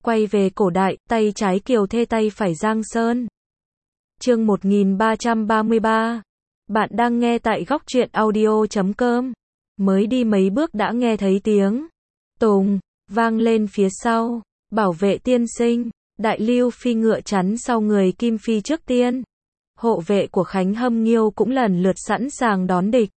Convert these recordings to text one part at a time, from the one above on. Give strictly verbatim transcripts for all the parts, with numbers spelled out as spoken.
Quay về cổ đại, tay trái Kiều Thê tay phải Giang Sơn. Chương một nghìn ba trăm ba mươi ba. Bạn đang nghe tại góc truyện audio chấm com. Mới đi mấy bước đã nghe thấy tiếng tùng vang lên phía sau. Bảo vệ tiên sinh. Đại Lưu Phi ngựa chắn sau người Kim Phi trước tiên. Hộ vệ của Khánh Hâm Nghiêu cũng lần lượt sẵn sàng đón địch.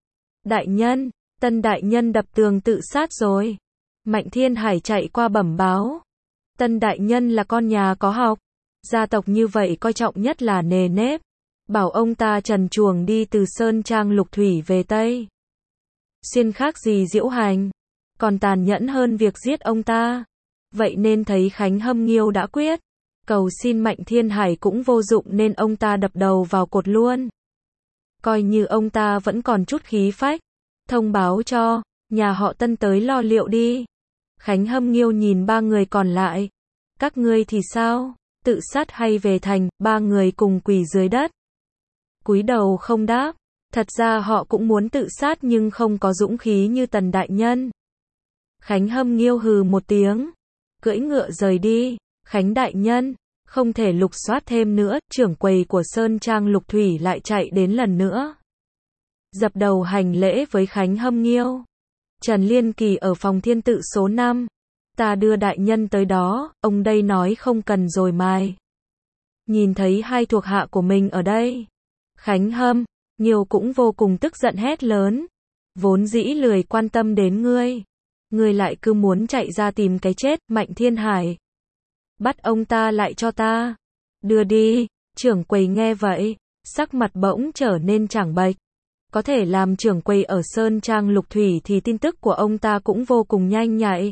Đại nhân, Tân đại nhân đập tường tự sát rồi. Mạnh Thiên Hải chạy qua bẩm báo. Tân đại nhân là con nhà có học, gia tộc như vậy coi trọng nhất là nề nếp. Bảo ông ta trần truồng đi từ Sơn Trang Lục Thủy về Tây Xuyên khác gì diễu hành, còn tàn nhẫn hơn việc giết ông ta. Vậy nên thấy Khánh Hâm Nghiêu đã quyết, cầu xin Mạnh Thiên Hải cũng vô dụng nên ông ta đập đầu vào cột luôn. Coi như ông ta vẫn còn chút khí phách, thông báo cho nhà họ Tân tới lo liệu đi. Khánh Hâm Nghiêu nhìn ba người còn lại. Các ngươi thì sao? Tự sát hay về thành? Ba người cùng quỳ dưới đất. Cúi đầu không đáp. Thật ra họ cũng muốn tự sát nhưng không có dũng khí như Tần đại nhân. Khánh Hâm Nghiêu hừ một tiếng, cưỡi ngựa rời đi. Khánh đại nhân, không thể lục soát thêm nữa. Trưởng quầy của Sơn Trang Lục Thủy lại chạy đến lần nữa. Dập đầu hành lễ với Khánh Hâm Nghiêu. Trần Liên Kỳ ở phòng thiên tự số năm. Ta đưa đại nhân tới đó, ông đây nói không cần rồi mai. Nhìn thấy hai thuộc hạ của mình ở đây, Khánh Hâm Nghiêu cũng vô cùng tức giận hét lớn. Vốn dĩ lười quan tâm đến ngươi, ngươi lại cứ muốn chạy ra tìm cái chết. Mạnh Thiên Hải, bắt ông ta lại cho ta. Đưa đi. Trưởng quầy nghe vậy, sắc mặt bỗng trở nên trắng bệch. Có thể làm trưởng quầy ở Sơn Trang Lục Thủy thì tin tức của ông ta cũng vô cùng nhanh nhạy.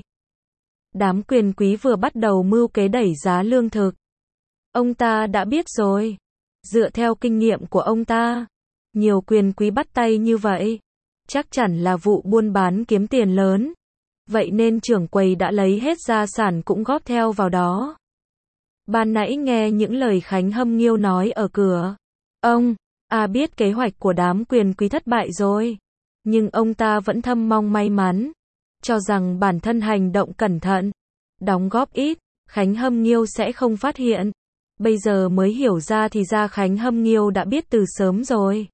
Đám quyền quý vừa bắt đầu mưu kế đẩy giá lương thực. Ông ta đã biết rồi. Dựa theo kinh nghiệm của ông ta, nhiều quyền quý bắt tay như vậy, chắc chắn là vụ buôn bán kiếm tiền lớn. Vậy nên trưởng quầy đã lấy hết gia sản cũng góp theo vào đó. Ban nãy nghe những lời Khánh Hâm Nghiêu nói ở cửa. Ông À biết kế hoạch của đám quyền quý thất bại rồi. Nhưng ông ta vẫn thầm mong may mắn, cho rằng bản thân hành động cẩn thận, đóng góp ít, Khánh Hâm Nghiêu sẽ không phát hiện. Bây giờ mới hiểu ra thì ra Khánh Hâm Nghiêu đã biết từ sớm rồi.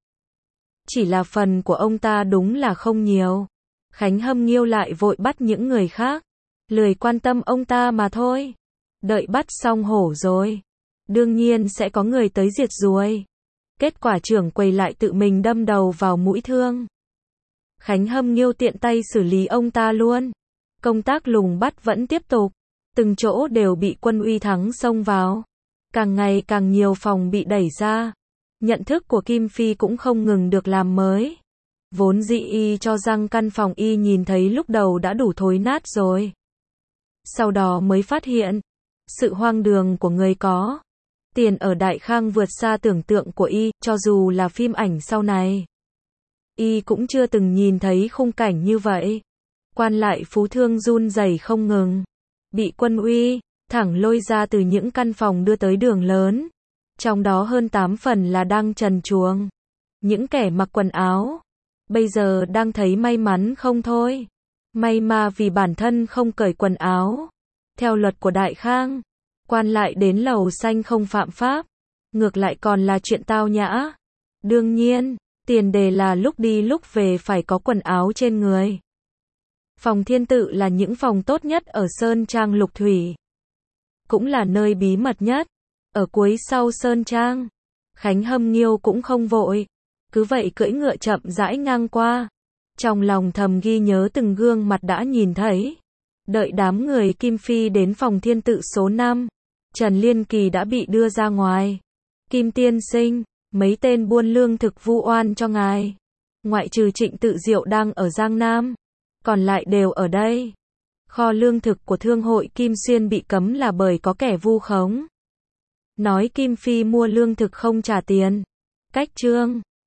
Chỉ là phần của ông ta đúng là không nhiều. Khánh Hâm Nghiêu lại vội bắt những người khác, lười quan tâm ông ta mà thôi. Đợi bắt xong hổ rồi, đương nhiên sẽ có người tới diệt ruồi. Kết quả trưởng quầy lại tự mình đâm đầu vào mũi thương. Khánh Hâm Nghiêu tiện tay xử lý ông ta luôn. Công tác lùng bắt vẫn tiếp tục. Từng chỗ đều bị quân uy thắng xông vào. Càng ngày càng nhiều phòng bị đẩy ra. Nhận thức của Kim Phi cũng không ngừng được làm mới. Vốn dĩ y cho rằng căn phòng y nhìn thấy lúc đầu đã đủ thối nát rồi. Sau đó mới phát hiện sự hoang đường của người có tiền ở Đại Khang vượt xa tưởng tượng của y, cho dù là phim ảnh sau này. Y cũng chưa từng nhìn thấy khung cảnh như vậy. Quan lại phú thương run rẩy không ngừng. Bị quân uy thẳng lôi ra từ những căn phòng đưa tới đường lớn. Trong đó hơn tám phần là đang trần truồng. Những kẻ mặc quần áo bây giờ đang thấy may mắn không thôi. May mà vì bản thân không cởi quần áo. Theo luật của Đại Khang, quan lại đến lầu xanh không phạm pháp, ngược lại còn là chuyện tao nhã. Đương nhiên, tiền đề là lúc đi lúc về phải có quần áo trên người. Phòng thiên tự là những phòng tốt nhất ở Sơn Trang Lục Thủy. Cũng là nơi bí mật nhất. Ở cuối sau Sơn Trang, Khánh Hâm Nghiêu cũng không vội. Cứ vậy cưỡi ngựa chậm rãi ngang qua. Trong lòng thầm ghi nhớ từng gương mặt đã nhìn thấy. Đợi đám người Kim Phi đến phòng thiên tự số năm, Trần Liên Kỳ đã bị đưa ra ngoài. Kim tiên sinh, mấy tên buôn lương thực vu oan cho ngài. Ngoại trừ Trịnh Tự Diệu đang ở Giang Nam, còn lại đều ở đây. Kho lương thực của thương hội Kim Xuyên bị cấm là bởi có kẻ vu khống. Nói Kim Phi mua lương thực không trả tiền. Cách chương